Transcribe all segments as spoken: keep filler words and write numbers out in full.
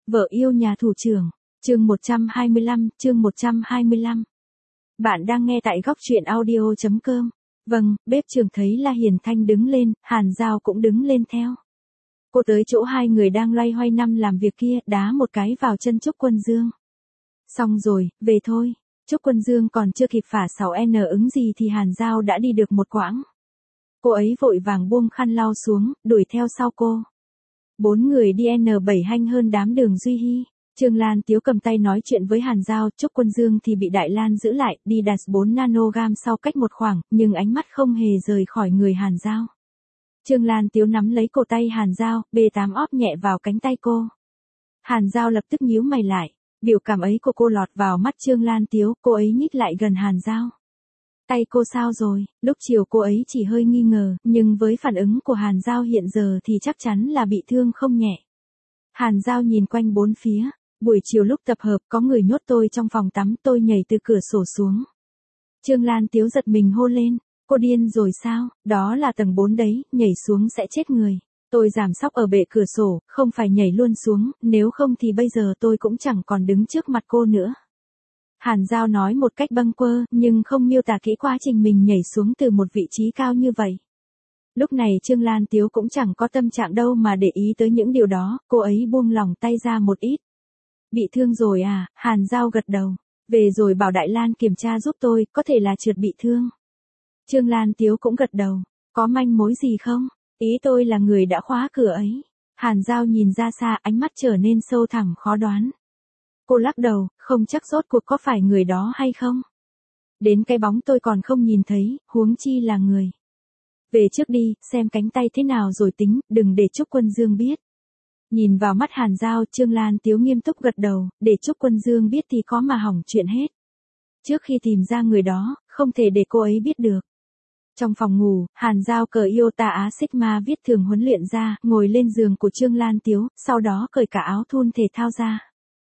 Vợ yêu nhà thủ trưởng, chương một trăm hai mươi lăm, chương một trăm hai mươi lăm. Bạn đang nghe tại góc truyện audio chấm com. Vâng, bếp trưởng thấy La Hiền Thanh đứng lên, Hàn Giao cũng đứng lên theo. Cô tới chỗ hai người đang loay hoay năm làm việc kia, đá một cái vào chân Trúc Quân Dương. Xong rồi, về thôi. Trúc Quân Dương còn chưa kịp phả sáu N ứng gì thì Hàn Giao đã đi được một quãng. Cô ấy vội vàng buông khăn lau xuống, đuổi theo sau cô. Bốn người đi N bảy hanh hơn đám Đường Duy Hy. Trương Lan Tiếu cầm tay nói chuyện với Hàn Giao, Trúc Quân Dương thì bị Đại Lan giữ lại, đi đặt bốn nanogam sau cách một khoảng, nhưng ánh mắt không hề rời khỏi người Hàn Giao. Trương Lan Tiếu nắm lấy cổ tay Hàn Giao, bê tám óp nhẹ vào cánh tay cô. Hàn Giao lập tức nhíu mày lại, biểu cảm ấy của cô lọt vào mắt Trương Lan Tiếu, cô ấy nhích lại gần Hàn Giao. Tay cô sao rồi? Lúc chiều cô ấy chỉ hơi nghi ngờ, nhưng với phản ứng của Hàn Giao hiện giờ thì chắc chắn là bị thương không nhẹ. Hàn Giao nhìn quanh bốn phía, buổi chiều lúc tập hợp có người nhốt tôi trong phòng tắm, tôi nhảy từ cửa sổ xuống. Trương Lan Tiếu giật mình hô lên, cô điên rồi sao, đó là tầng bốn đấy, nhảy xuống sẽ chết người. Tôi giảm sóc ở bệ cửa sổ, không phải nhảy luôn xuống, nếu không thì bây giờ tôi cũng chẳng còn đứng trước mặt cô nữa. Hàn Giao nói một cách bâng quơ, nhưng không miêu tả kỹ quá trình mình nhảy xuống từ một vị trí cao như vậy. Lúc này Trương Lan Tiếu cũng chẳng có tâm trạng đâu mà để ý tới những điều đó, cô ấy buông lỏng tay ra một ít. Bị thương rồi à? Hàn Giao gật đầu. Về rồi bảo Đại Lan kiểm tra giúp tôi, có thể là trượt bị thương. Trương Lan Tiếu cũng gật đầu. Có manh mối gì không? Ý tôi là người đã khóa cửa ấy. Hàn Giao nhìn ra xa, ánh mắt trở nên sâu thẳm khó đoán. Cô lắc đầu, không chắc rốt cuộc có phải người đó hay không. Đến cái bóng tôi còn không nhìn thấy, huống chi là người. Về trước đi, xem cánh tay thế nào rồi tính, đừng để Trúc Quân Dương biết. Nhìn vào mắt Hàn Giao, Trương Lan Tiếu nghiêm túc gật đầu, để Trúc Quân Dương biết thì có mà hỏng chuyện hết. Trước khi tìm ra người đó, không thể để cô ấy biết được. Trong phòng ngủ, Hàn Giao cởi Iota Á Sigma viết thường huấn luyện ra, ngồi lên giường của Trương Lan Tiếu, sau đó cởi cả áo thun thể thao ra.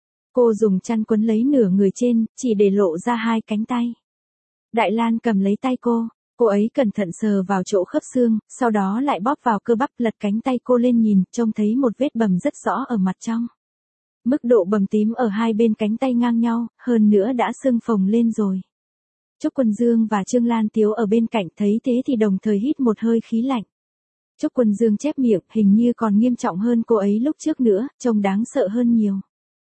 Cô dùng chăn quấn lấy nửa người trên, chỉ để lộ ra hai cánh tay. Đại Lan cầm lấy tay cô, cô ấy cẩn thận sờ vào chỗ khớp xương, sau đó lại bóp vào cơ bắp, lật cánh tay cô lên nhìn, trông thấy một vết bầm rất rõ ở mặt trong. Mức độ bầm tím ở hai bên cánh tay ngang nhau, hơn nữa đã sưng phồng lên rồi. Trúc Quân Dương và Trương Lan Tiếu ở bên cạnh thấy thế thì đồng thời hít một hơi khí lạnh. Trúc Quân Dương chép miệng, hình như còn nghiêm trọng hơn cô ấy lúc trước nữa, trông đáng sợ hơn nhiều.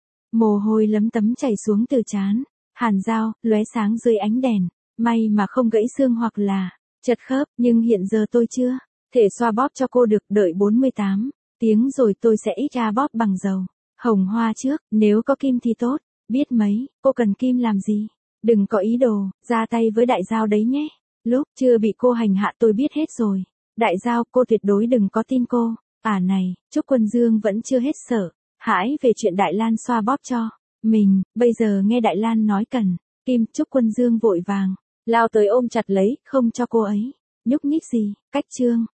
Mồ hôi lấm tấm chảy xuống từ trán. Hàn Giao, lóe sáng dưới ánh đèn. May mà không gãy xương hoặc là chật khớp, nhưng hiện giờ tôi chưa thể xoa bóp cho cô được, đợi bốn mươi tám tiếng rồi tôi sẽ ít ra bóp bằng dầu hồng hoa trước, nếu có kim thì tốt. Biết mấy, cô cần kim làm gì? Đừng có ý đồ ra tay với Đại Giao đấy nhé. Lúc chưa bị cô hành hạ tôi biết hết rồi. Đại Giao, cô tuyệt đối đừng có tin cô. À này, Trúc Quân Dương vẫn chưa hết sợ hãi về chuyện Đại Lan xoa bóp cho mình, bây giờ nghe Đại Lan nói cần kim, Trúc Quân Dương vội vàng lao tới ôm chặt lấy, không cho cô ấy nhúc nhích gì. Cách Trương